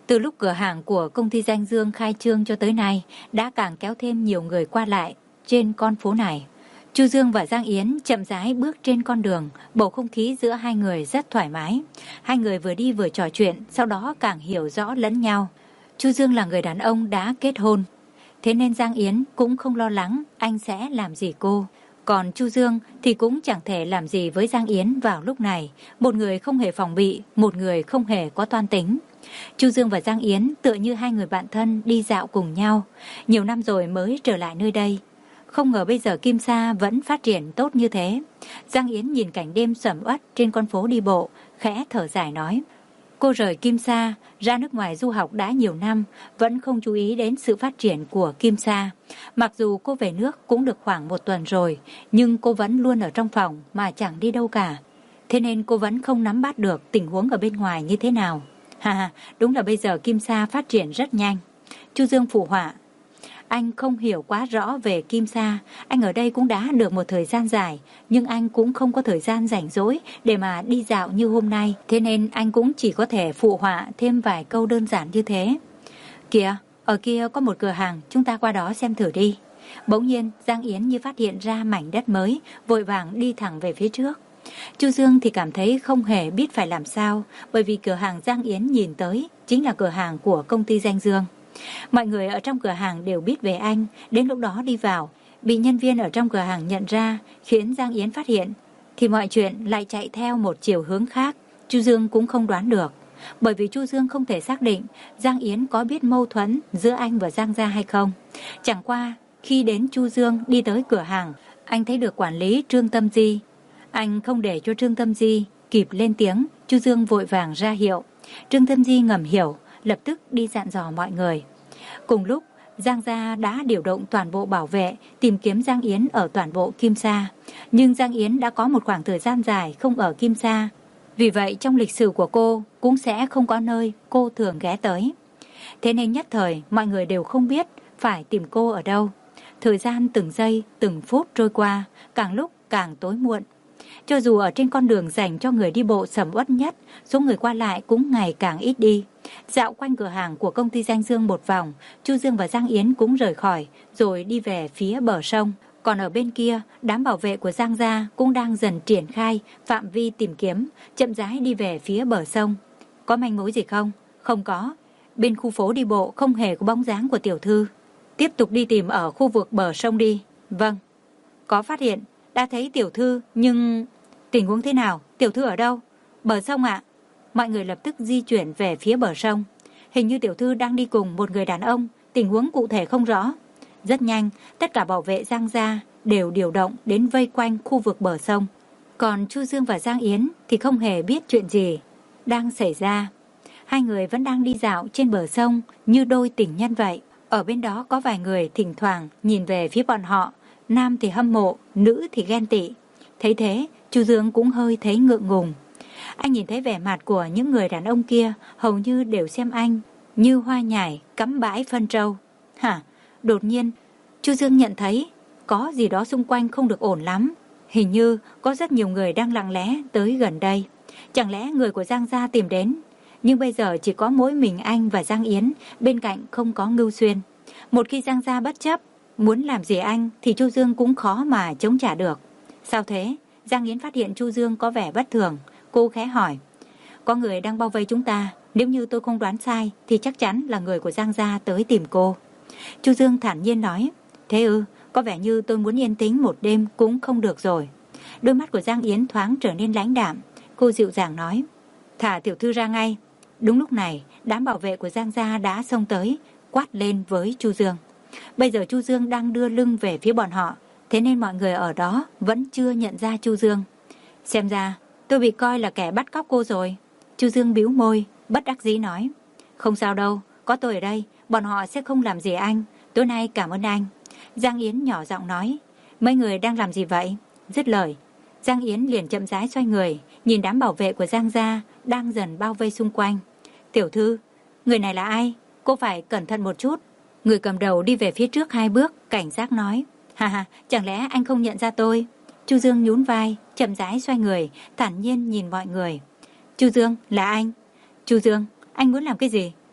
S1: Từ lúc cửa hàng của công ty Danh Dương khai trương cho tới nay, đã càng kéo thêm nhiều người qua lại trên con phố này. Chu Dương và Giang Yến chậm rãi bước trên con đường, bầu không khí giữa hai người rất thoải mái. Hai người vừa đi vừa trò chuyện, sau đó càng hiểu rõ lẫn nhau. Chu Dương là người đàn ông đã kết hôn, thế nên Giang Yến cũng không lo lắng anh sẽ làm gì cô. Còn Chu Dương thì cũng chẳng thể làm gì với Giang Yến vào lúc này. Một người không hề phòng bị, một người không hề có toan tính. Chu Dương và Giang Yến tựa như hai người bạn thân đi dạo cùng nhau. Nhiều năm rồi mới trở lại nơi đây. Không ngờ bây giờ Kim Sa vẫn phát triển tốt như thế. Giang Yến nhìn cảnh đêm sầm uất trên con phố đi bộ, khẽ thở dài nói. Cô rời Kim Sa, ra nước ngoài du học đã nhiều năm, vẫn không chú ý đến sự phát triển của Kim Sa. Mặc dù cô về nước cũng được khoảng một tuần rồi, nhưng cô vẫn luôn ở trong phòng mà chẳng đi đâu cả. Thế nên cô vẫn không nắm bắt được tình huống ở bên ngoài như thế nào. Ha, đúng là bây giờ Kim Sa phát triển rất nhanh. Chu Dương phụ họa. Anh không hiểu quá rõ về Kim Sa, anh ở đây cũng đã được một thời gian dài, nhưng anh cũng không có thời gian rảnh rỗi để mà đi dạo như hôm nay, thế nên anh cũng chỉ có thể phụ họa thêm vài câu đơn giản như thế. Kìa, ở kia có một cửa hàng, chúng ta qua đó xem thử đi. Bỗng nhiên, Giang Yến như phát hiện ra mảnh đất mới, vội vàng đi thẳng về phía trước. Chu Dương thì cảm thấy không hề biết phải làm sao, bởi vì cửa hàng Giang Yến nhìn tới chính là cửa hàng của công ty Danh Dương. Mọi người ở trong cửa hàng đều biết về anh, đến lúc đó đi vào, bị nhân viên ở trong cửa hàng nhận ra, khiến Giang Yến phát hiện, thì mọi chuyện lại chạy theo một chiều hướng khác. Chu Dương cũng không đoán được, bởi vì Chu Dương không thể xác định Giang Yến có biết mâu thuẫn giữa anh và Giang gia hay không. Chẳng qua, khi đến Chu Dương đi tới cửa hàng, anh thấy được quản lý Trương Tâm Di. Anh không để cho Trương Tâm Di kịp lên tiếng, Chu Dương vội vàng ra hiệu. Trương Tâm Di ngầm hiểu, lập tức đi dặn dò mọi người. Cùng lúc, Giang gia đã điều động toàn bộ bảo vệ tìm kiếm Giang Yến ở toàn bộ Kim Sa. Nhưng Giang Yến đã có một khoảng thời gian dài không ở Kim Sa. Vì vậy trong lịch sử của cô cũng sẽ không có nơi cô thường ghé tới. Thế nên nhất thời mọi người đều không biết phải tìm cô ở đâu. Thời gian từng giây, từng phút trôi qua, càng lúc càng tối muộn. Cho dù ở trên con đường dành cho người đi bộ sầm uất nhất, số người qua lại cũng ngày càng ít đi. Dạo quanh cửa hàng của công ty Danh Dương một vòng, Chu Dương và Giang Yến cũng rời khỏi, rồi đi về phía bờ sông. Còn ở bên kia, đám bảo vệ của Giang gia cũng đang dần triển khai phạm vi tìm kiếm, chậm rãi đi về phía bờ sông. Có manh mối gì không? Không có. Bên khu phố đi bộ không hề có bóng dáng của tiểu thư. Tiếp tục đi tìm ở khu vực bờ sông đi. Vâng. Có phát hiện, đã thấy tiểu thư, nhưng... Tình huống thế nào? Tiểu thư ở đâu? Bờ sông ạ. Mọi người lập tức di chuyển về phía bờ sông. Hình như tiểu thư đang đi cùng một người đàn ông, tình huống cụ thể không rõ. Rất nhanh, tất cả bảo vệ Giang gia đều điều động đến vây quanh khu vực bờ sông. Còn Chu Dương và Giang Yến thì không hề biết chuyện gì đang xảy ra. Hai người vẫn đang đi dạo trên bờ sông như đôi tình nhân vậy. Ở bên đó có vài người thỉnh thoảng nhìn về phía bọn họ, nam thì hâm mộ, nữ thì ghen tị. Thấy thế, Chu Dương cũng hơi thấy ngượng ngùng. Anh nhìn thấy vẻ mặt của những người đàn ông kia hầu như đều xem anh như hoa nhài cắm bãi phân trâu. Hả? Đột nhiên, Chu Dương nhận thấy có gì đó xung quanh không được ổn lắm. Hình như có rất nhiều người đang lặng lẽ tới gần đây. Chẳng lẽ người của Giang gia tìm đến? Nhưng bây giờ chỉ có mỗi mình anh và Giang Yến, bên cạnh không có Ngưu Xuyên. Một khi Giang gia bất chấp muốn làm gì anh thì Chu Dương cũng khó mà chống trả được. Sao thế? Giang Yến phát hiện Chu Dương có vẻ bất thường. Cô khẽ hỏi. Có người đang bao vây chúng ta. Nếu như tôi không đoán sai thì chắc chắn là người của Giang gia tới tìm cô. Chu Dương thản nhiên nói. Thế ư, có vẻ như tôi muốn yên tĩnh một đêm cũng không được rồi. Đôi mắt của Giang Yến thoáng trở nên lãnh đạm. Cô dịu dàng nói. Thả tiểu thư ra ngay. Đúng lúc này, đám bảo vệ của Giang gia đã xông tới, quát lên với Chu Dương. Bây giờ Chu Dương đang đưa lưng về phía bọn họ, thế nên mọi người ở đó vẫn chưa nhận ra Chu Dương. Xem ra, tôi bị coi là kẻ bắt cóc cô rồi. Chu Dương bĩu môi, bất đắc dĩ nói. Không sao đâu, có tôi ở đây, bọn họ sẽ không làm gì anh. Tối nay cảm ơn anh. Giang Yến nhỏ giọng nói. Mấy người đang làm gì vậy? Dứt lời, Giang Yến liền chậm rãi xoay người, nhìn đám bảo vệ của Giang gia đang dần bao vây xung quanh. Tiểu thư, người này là ai? Cô phải cẩn thận một chút. Người cầm đầu đi về phía trước hai bước, cảnh giác nói. Hà hà, chẳng lẽ anh không nhận ra tôi? Chu Dương nhún vai, chậm rãi xoay người, thản nhiên nhìn mọi người. Chu Dương, là anh. Chu Dương, anh muốn làm cái gì?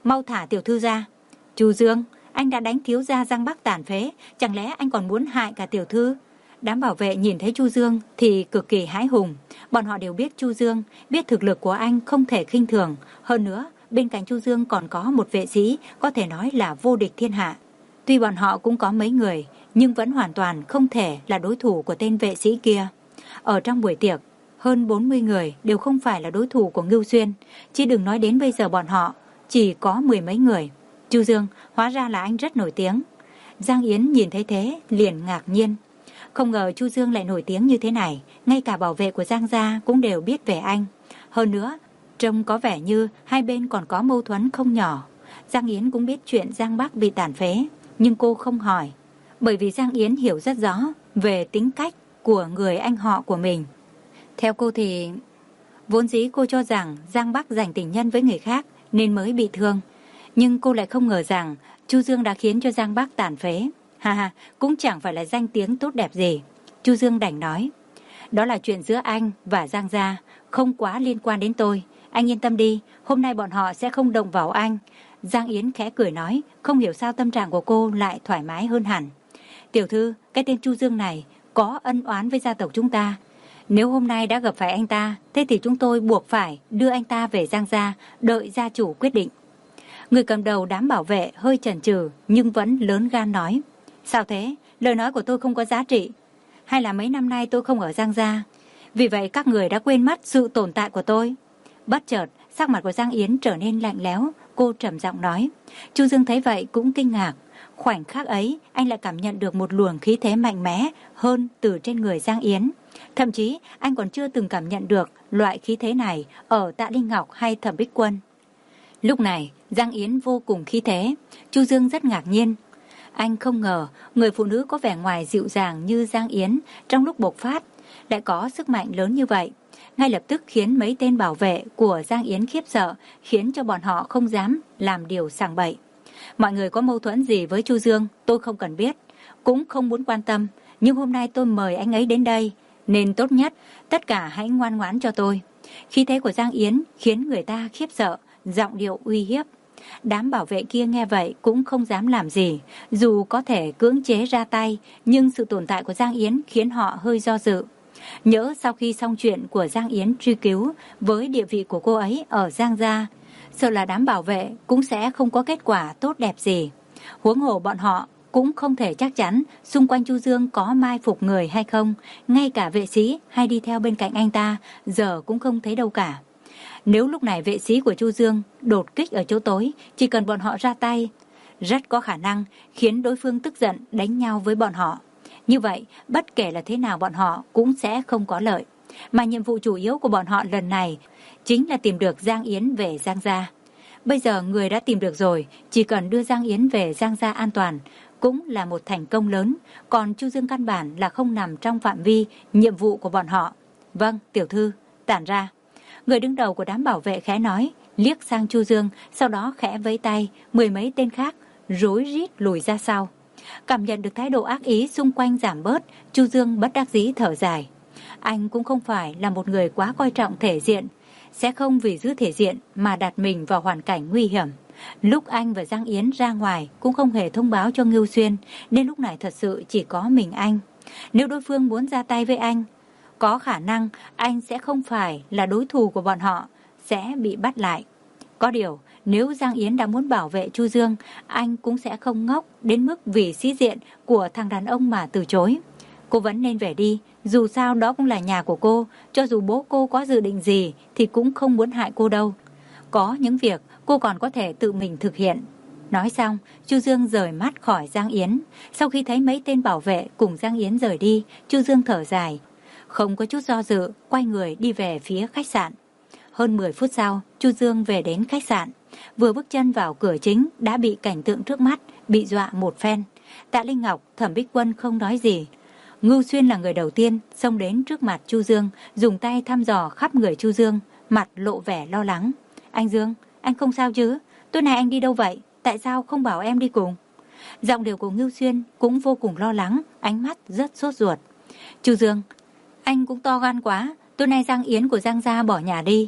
S1: mau thả tiểu thư ra. Chu Dương, anh đã đánh thiếu gia Giang Bắc tàn phế, chẳng lẽ anh còn muốn hại cả tiểu thư? Đám bảo vệ nhìn thấy Chu Dương thì cực kỳ hãi hùng. Bọn họ đều biết Chu Dương, biết thực lực của anh không thể khinh thường. Hơn nữa, bên cạnh Chu Dương còn có một vệ sĩ có thể nói là vô địch thiên hạ. Tuy bọn họ cũng có mấy người, nhưng vẫn hoàn toàn không thể là đối thủ của tên vệ sĩ kia. Ở trong buổi tiệc, hơn bốn mươi người đều không phải là đối thủ của Ngưu Xuyên. Chỉ đừng nói đến bây giờ bọn họ chỉ có mười mấy người. Chu Dương, hóa ra là anh rất nổi tiếng. Giang Yến nhìn thấy thế liền ngạc nhiên. Không ngờ Chu Dương lại nổi tiếng như thế này, ngay cả bảo vệ của Giang gia cũng đều biết về anh. Hơn nữa, trông có vẻ như hai bên còn có mâu thuẫn không nhỏ. Giang Yến cũng biết chuyện Giang Bắc bị tàn phế, nhưng cô không hỏi. Bởi vì Giang Yến hiểu rất rõ về tính cách của người anh họ của mình. Theo cô thì, vốn dĩ cô cho rằng Giang Bắc giành tình nhân với người khác nên mới bị thương. Nhưng cô lại không ngờ rằng Chu Dương đã khiến cho Giang Bắc tàn phế. Ha ha, cũng chẳng phải là danh tiếng tốt đẹp gì. Chu Dương đành nói, đó là chuyện giữa anh và Giang gia, không quá liên quan đến tôi. Anh yên tâm đi, hôm nay bọn họ sẽ không động vào anh. Giang Yến khẽ cười nói, không hiểu sao tâm trạng của cô lại thoải mái hơn hẳn. Tiểu thư, cái tên Chu Dương này có ân oán với gia tộc chúng ta. Nếu hôm nay đã gặp phải anh ta, thế thì chúng tôi buộc phải đưa anh ta về Giang gia, đợi gia chủ quyết định. Người cầm đầu đám bảo vệ hơi chần chừ nhưng vẫn lớn gan nói, sao thế, lời nói của tôi không có giá trị? Hay là mấy năm nay tôi không ở Giang gia, vì vậy các người đã quên mất sự tồn tại của tôi? Bất chợt, sắc mặt của Giang Yến trở nên lạnh lẽo, cô trầm giọng nói. Chu Dương thấy vậy cũng kinh ngạc. Khoảnh khắc ấy, anh lại cảm nhận được một luồng khí thế mạnh mẽ hơn từ trên người Giang Yến. Thậm chí, anh còn chưa từng cảm nhận được loại khí thế này ở Tạ Linh Ngọc hay Thẩm Bích Quân. Lúc này, Giang Yến vô cùng khí thế. Chu Dương rất ngạc nhiên. Anh không ngờ người phụ nữ có vẻ ngoài dịu dàng như Giang Yến trong lúc bộc phát lại có sức mạnh lớn như vậy. Ngay lập tức khiến mấy tên bảo vệ của Giang Yến khiếp sợ, khiến cho bọn họ không dám làm điều sảng bậy. Mọi người có mâu thuẫn gì với Chu Dương tôi không cần biết, cũng không muốn quan tâm. Nhưng hôm nay tôi mời anh ấy đến đây, nên tốt nhất tất cả hãy ngoan ngoãn cho tôi. Khí thế của Giang Yến khiến người ta khiếp sợ, giọng điệu uy hiếp. Đám bảo vệ kia nghe vậy cũng không dám làm gì. Dù có thể cưỡng chế ra tay, nhưng sự tồn tại của Giang Yến khiến họ hơi do dự. Nhớ sau khi xong chuyện của Giang Yến truy cứu, với địa vị của cô ấy ở Giang gia, sợ là đám bảo vệ cũng sẽ không có kết quả tốt đẹp gì. Huống hồ bọn họ cũng không thể chắc chắn xung quanh Chu Dương có mai phục người hay không. Ngay cả vệ sĩ hay đi theo bên cạnh anh ta giờ cũng không thấy đâu cả. Nếu lúc này vệ sĩ của Chu Dương đột kích ở chỗ tối, chỉ cần bọn họ ra tay, rất có khả năng khiến đối phương tức giận đánh nhau với bọn họ. Như vậy, bất kể là thế nào bọn họ cũng sẽ không có lợi. Mà nhiệm vụ chủ yếu của bọn họ lần này chính là tìm được Giang Yến về Giang gia. Bây giờ người đã tìm được rồi, chỉ cần đưa Giang Yến về Giang gia an toàn cũng là một thành công lớn. Còn Chu Dương căn bản là không nằm trong phạm vi nhiệm vụ của bọn họ. Vâng, tiểu thư, tản ra. Người đứng đầu của đám bảo vệ khẽ nói, liếc sang Chu Dương, sau đó khẽ vẫy tay, mười mấy tên khác rối rít lùi ra sau. Cảm nhận được thái độ ác ý xung quanh giảm bớt, Chu Dương bất đắc dĩ thở dài. Anh cũng không phải là một người quá coi trọng thể diện, sẽ không vì giữ thể diện mà đặt mình vào hoàn cảnh nguy hiểm. Lúc anh và Giang Yến ra ngoài cũng không hề thông báo cho Ngưu Xuyên, nên lúc này thật sự chỉ có mình anh. Nếu đối phương muốn ra tay với anh, có khả năng anh sẽ không phải là đối thủ của bọn họ, sẽ bị bắt lại. Có điều, nếu Giang Yến đã muốn bảo vệ Chu Dương, anh cũng sẽ không ngốc đến mức vì sĩ diện của thằng đàn ông mà từ chối. Cô vẫn nên về đi, dù sao đó cũng là nhà của cô, cho dù bố cô có dự định gì thì cũng không muốn hại cô đâu. Có những việc cô còn có thể tự mình thực hiện. Nói xong, Chu Dương rời mắt khỏi Giang Yến. Sau khi thấy mấy tên bảo vệ cùng Giang Yến rời đi, Chu Dương thở dài, không có chút do dự, quay người đi về phía khách sạn. Hơn mười phút sau, Chu Dương về đến khách sạn. Vừa bước chân vào cửa chính đã bị cảnh tượng trước mắt bị dọa một phen. Tạ Linh Ngọc, Thẩm Bích Quân không nói gì. Ngưu Xuyên là người đầu tiên xông đến trước mặt Chu Dương, dùng tay thăm dò khắp người Chu Dương, mặt lộ vẻ lo lắng. Anh Dương, anh không sao chứ? Tối nay anh đi đâu vậy? Tại sao không bảo em đi cùng? Giọng điệu của Ngưu Xuyên cũng vô cùng lo lắng, ánh mắt rất sốt ruột. Chu Dương, anh cũng to gan quá. Tối nay Giang Yến của Giang gia bỏ nhà đi.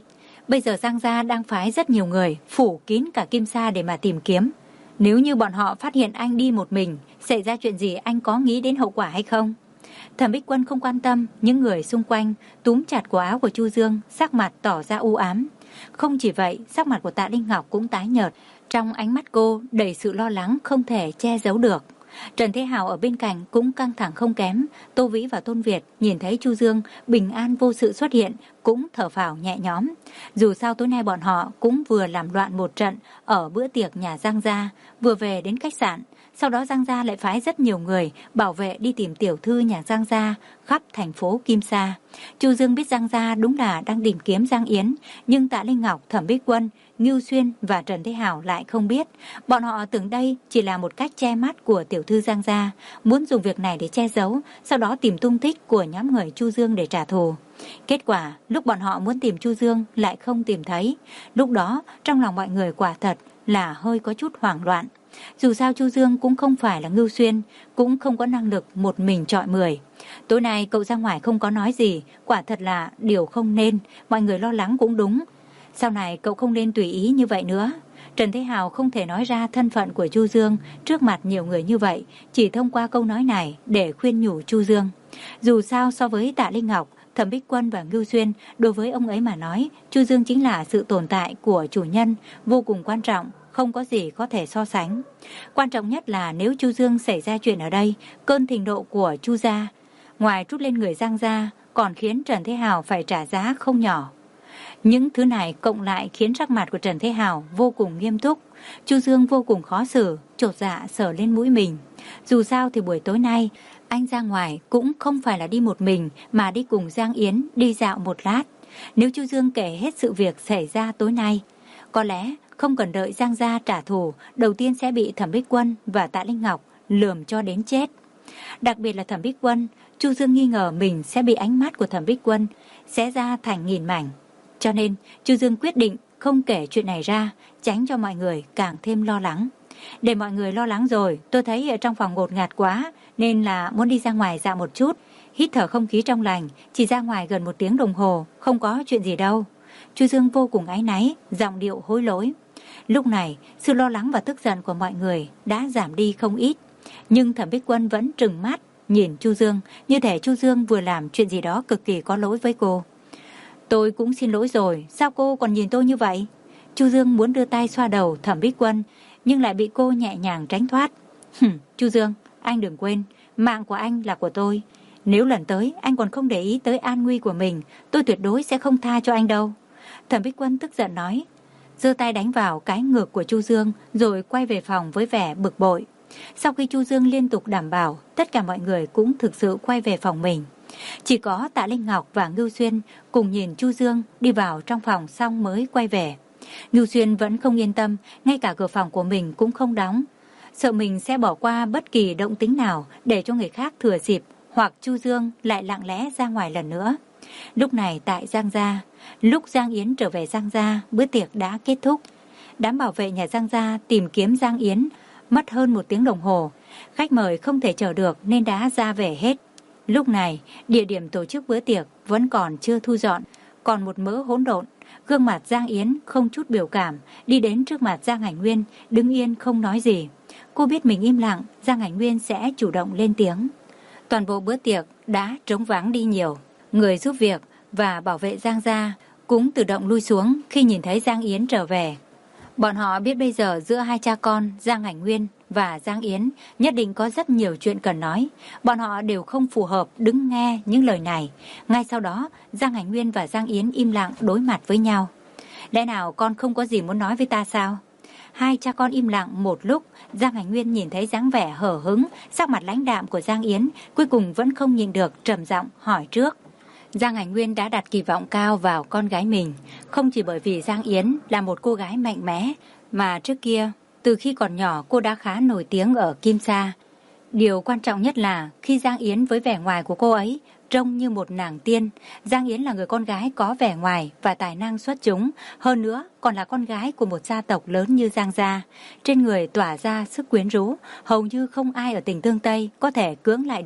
S1: Bây giờ Giang gia đang phái rất nhiều người phủ kín cả Kim Sa để mà tìm kiếm. Nếu như bọn họ phát hiện anh đi một mình, xảy ra chuyện gì anh có nghĩ đến hậu quả hay không? Thẩm Bích Quân không quan tâm, những người xung quanh túm chặt cổ áo của Chu Dương, sắc mặt tỏ ra u ám. Không chỉ vậy, sắc mặt của Tạ Linh Ngọc cũng tái nhợt, trong ánh mắt cô đầy sự lo lắng không thể che giấu được. Trần Thế Hào ở bên cạnh cũng căng thẳng không kém. Tô Vĩ và Tôn Việt nhìn thấy Chu Dương bình an vô sự xuất hiện cũng thở phào nhẹ nhõm. Dù sao tối nay bọn họ cũng vừa làm loạn một trận ở bữa tiệc nhà Giang gia, vừa về đến khách sạn. Sau đó Giang gia lại phái rất nhiều người bảo vệ đi tìm tiểu thư nhà Giang gia khắp thành phố Kim Sa. Chu Dương biết Giang gia đúng là đang tìm kiếm Giang Yến, nhưng Tạ Linh Ngọc, Thẩm Bích Quân, Ngưu Xuyên và Trần Thế Hào lại không biết. Bọn họ tưởng đây chỉ là một cách che mắt của tiểu thư Giang gia, muốn dùng việc này để che giấu, sau đó tìm tung tích của nhóm người Chu Dương để trả thù. Kết quả, lúc bọn họ muốn tìm Chu Dương lại không tìm thấy. Lúc đó, trong lòng mọi người quả thật là hơi có chút hoảng loạn. Dù sao Chu Dương cũng không phải là Ngưu Xuyên, cũng không có năng lực một mình chọi mười. Tối nay cậu ra ngoài không có nói gì, quả thật là điều không nên, mọi người lo lắng cũng đúng. Sau này cậu không nên tùy ý như vậy nữa. Trần Thế Hào không thể nói ra thân phận của Chu Dương trước mặt nhiều người như vậy, chỉ thông qua câu nói này để khuyên nhủ Chu Dương. Dù sao so với Tạ Linh Ngọc, Thẩm Bích Quân và Ngưu Xuyên, đối với ông ấy mà nói, Chu Dương chính là sự tồn tại của chủ nhân, vô cùng quan trọng, không có gì có thể so sánh. Quan trọng nhất là nếu Chu Dương xảy ra chuyện ở đây, cơn thịnh nộ của Chu gia, ngoài trút lên người Giang gia, còn khiến Trần Thế Hào phải trả giá không nhỏ. Những thứ này cộng lại khiến sắc mặt của Trần Thế Hào vô cùng nghiêm túc. Chu Dương vô cùng khó xử, chột dạ sờ lên mũi mình. Dù sao thì buổi tối nay, anh ra ngoài cũng không phải là đi một mình mà đi cùng Giang Yến đi dạo một lát. Nếu Chu Dương kể hết sự việc xảy ra tối nay, có lẽ không cần đợi Giang gia trả thù, đầu tiên sẽ bị Thẩm Bích Quân và Tạ Linh Ngọc lườm cho đến chết. Đặc biệt là Thẩm Bích Quân, Chu Dương nghi ngờ mình sẽ bị ánh mắt của Thẩm Bích Quân xé ra thành nghìn mảnh. Cho nên Chu Dương quyết định không kể chuyện này ra, tránh cho mọi người càng thêm lo lắng. Để mọi người lo lắng rồi, tôi thấy ở trong phòng ngột ngạt quá, nên là muốn đi ra ngoài dạo một chút, hít thở không khí trong lành, chỉ ra ngoài gần một tiếng đồng hồ, không có chuyện gì đâu. Chu Dương vô cùng áy náy, giọng điệu hối lỗi. Lúc này, sự lo lắng và tức giận của mọi người đã giảm đi không ít, nhưng Thẩm Bích Quân vẫn trừng mắt nhìn Chu Dương, như thể Chu Dương vừa làm chuyện gì đó cực kỳ có lỗi với cô. Tôi cũng xin lỗi rồi, sao cô còn nhìn tôi như vậy? Chu Dương muốn đưa tay xoa đầu Thẩm Bích Quân, nhưng lại bị cô nhẹ nhàng tránh thoát. Hừm, Chu Dương, anh đừng quên, mạng của anh là của tôi. Nếu lần tới anh còn không để ý tới an nguy của mình, tôi tuyệt đối sẽ không tha cho anh đâu. Thẩm Bích Quân tức giận nói, giơ tay đánh vào cái ngực của Chu Dương, rồi quay về phòng với vẻ bực bội. Sau khi Chu Dương liên tục đảm bảo, tất cả mọi người cũng thực sự quay về phòng mình. Chỉ có Tạ Linh Ngọc và Ngưu Xuyên cùng nhìn Chu Dương đi vào trong phòng xong mới quay về. Ngưu Xuyên vẫn không yên tâm, ngay cả cửa phòng của mình cũng không đóng, sợ mình sẽ bỏ qua bất kỳ động tĩnh nào để cho người khác thừa dịp, hoặc Chu Dương lại lặng lẽ ra ngoài lần nữa. Lúc này tại Giang gia, lúc Giang Yến trở về Giang gia, bữa tiệc đã kết thúc. Đám bảo vệ nhà Giang gia tìm kiếm Giang Yến mất hơn một tiếng đồng hồ. Khách mời không thể chờ được nên đã ra về hết. Lúc này, địa điểm tổ chức bữa tiệc vẫn còn chưa thu dọn, còn một mớ hỗn độn. Gương mặt Giang Yến không chút biểu cảm, đi đến trước mặt Giang Hải Nguyên, đứng yên không nói gì. Cô biết mình im lặng, Giang Hải Nguyên sẽ chủ động lên tiếng. Toàn bộ bữa tiệc đã trống vắng đi nhiều. Người giúp việc và bảo vệ Giang gia cũng tự động lui xuống khi nhìn thấy Giang Yến trở về. Bọn họ biết bây giờ giữa hai cha con Giang Hải Nguyên và Giang Yến nhất định có rất nhiều chuyện cần nói. Bọn họ đều không phù hợp đứng nghe những lời này. Ngay sau đó, Giang Hải Nguyên và Giang Yến im lặng đối mặt với nhau. Lẽ nào con không có gì muốn nói với ta sao? Hai cha con im lặng một lúc, Giang Hải Nguyên nhìn thấy dáng vẻ hở hứng, sắc mặt lãnh đạm của Giang Yến, cuối cùng vẫn không nhìn được, trầm giọng hỏi trước. Giang Hải Nguyên đã đặt kỳ vọng cao vào con gái mình, không chỉ bởi vì Giang Yến là một cô gái mạnh mẽ, mà trước kia, từ khi còn nhỏ cô đã khá nổi tiếng ở Kim Sa. Điều quan trọng nhất là khi Giang Yến với vẻ ngoài của cô ấy trông như một nàng tiên, Giang Yến là người con gái có vẻ ngoài và tài năng xuất chúng, hơn nữa còn là con gái của một gia tộc lớn như Giang gia. Trên người tỏa ra sức quyến rũ, hầu như không ai ở tỉnh Tương Tây có thể cưỡng lại được.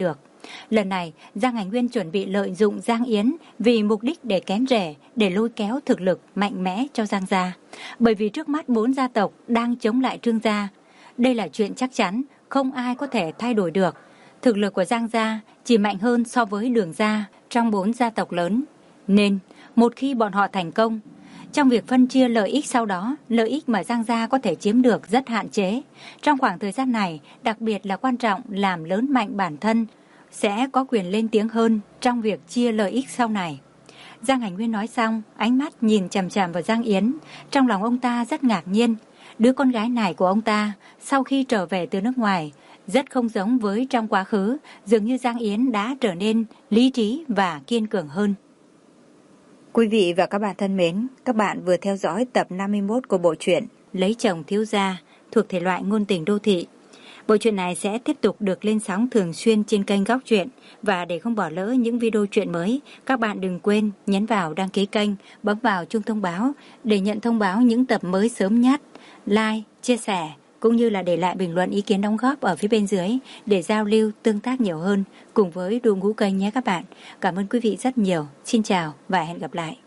S1: Lần này, Giang Hành Nguyên chuẩn bị lợi dụng Giang Yến vì mục đích để kén rể, để lôi kéo thực lực mạnh mẽ cho Giang gia. Bởi vì trước mắt bốn gia tộc đang chống lại Trương gia. Đây là chuyện chắc chắn, không ai có thể thay đổi được. Thực lực của Giang gia chỉ mạnh hơn so với Đường gia trong bốn gia tộc lớn. Nên, một khi bọn họ thành công, trong việc phân chia lợi ích sau đó, lợi ích mà Giang gia có thể chiếm được rất hạn chế. Trong khoảng thời gian này, đặc biệt là quan trọng làm lớn mạnh bản thân, sẽ có quyền lên tiếng hơn trong việc chia lợi ích sau này. Giang Hành Nguyên nói xong, ánh mắt nhìn chằm chằm vào Giang Yến. Trong lòng ông ta rất ngạc nhiên. Đứa con gái này của ông ta, sau khi trở về từ nước ngoài, rất không giống với trong quá khứ. Dường như Giang Yến đã trở nên lý trí và kiên cường hơn. Quý vị và các bạn thân mến, các bạn vừa theo dõi tập năm mươi mốt của bộ truyện Lấy chồng thiếu gia thuộc thể loại ngôn tình đô thị. Bộ truyện này sẽ tiếp tục được lên sóng thường xuyên trên kênh Góc Truyện. Và để không bỏ lỡ những video truyện mới, các bạn đừng quên nhấn vào đăng ký kênh, bấm vào chuông thông báo để nhận thông báo những tập mới sớm nhất. Like, chia sẻ cũng như là để lại bình luận ý kiến đóng góp ở phía bên dưới để giao lưu tương tác nhiều hơn cùng với đội ngũ kênh nhé các bạn. Cảm ơn quý vị rất nhiều. Xin chào và hẹn gặp lại.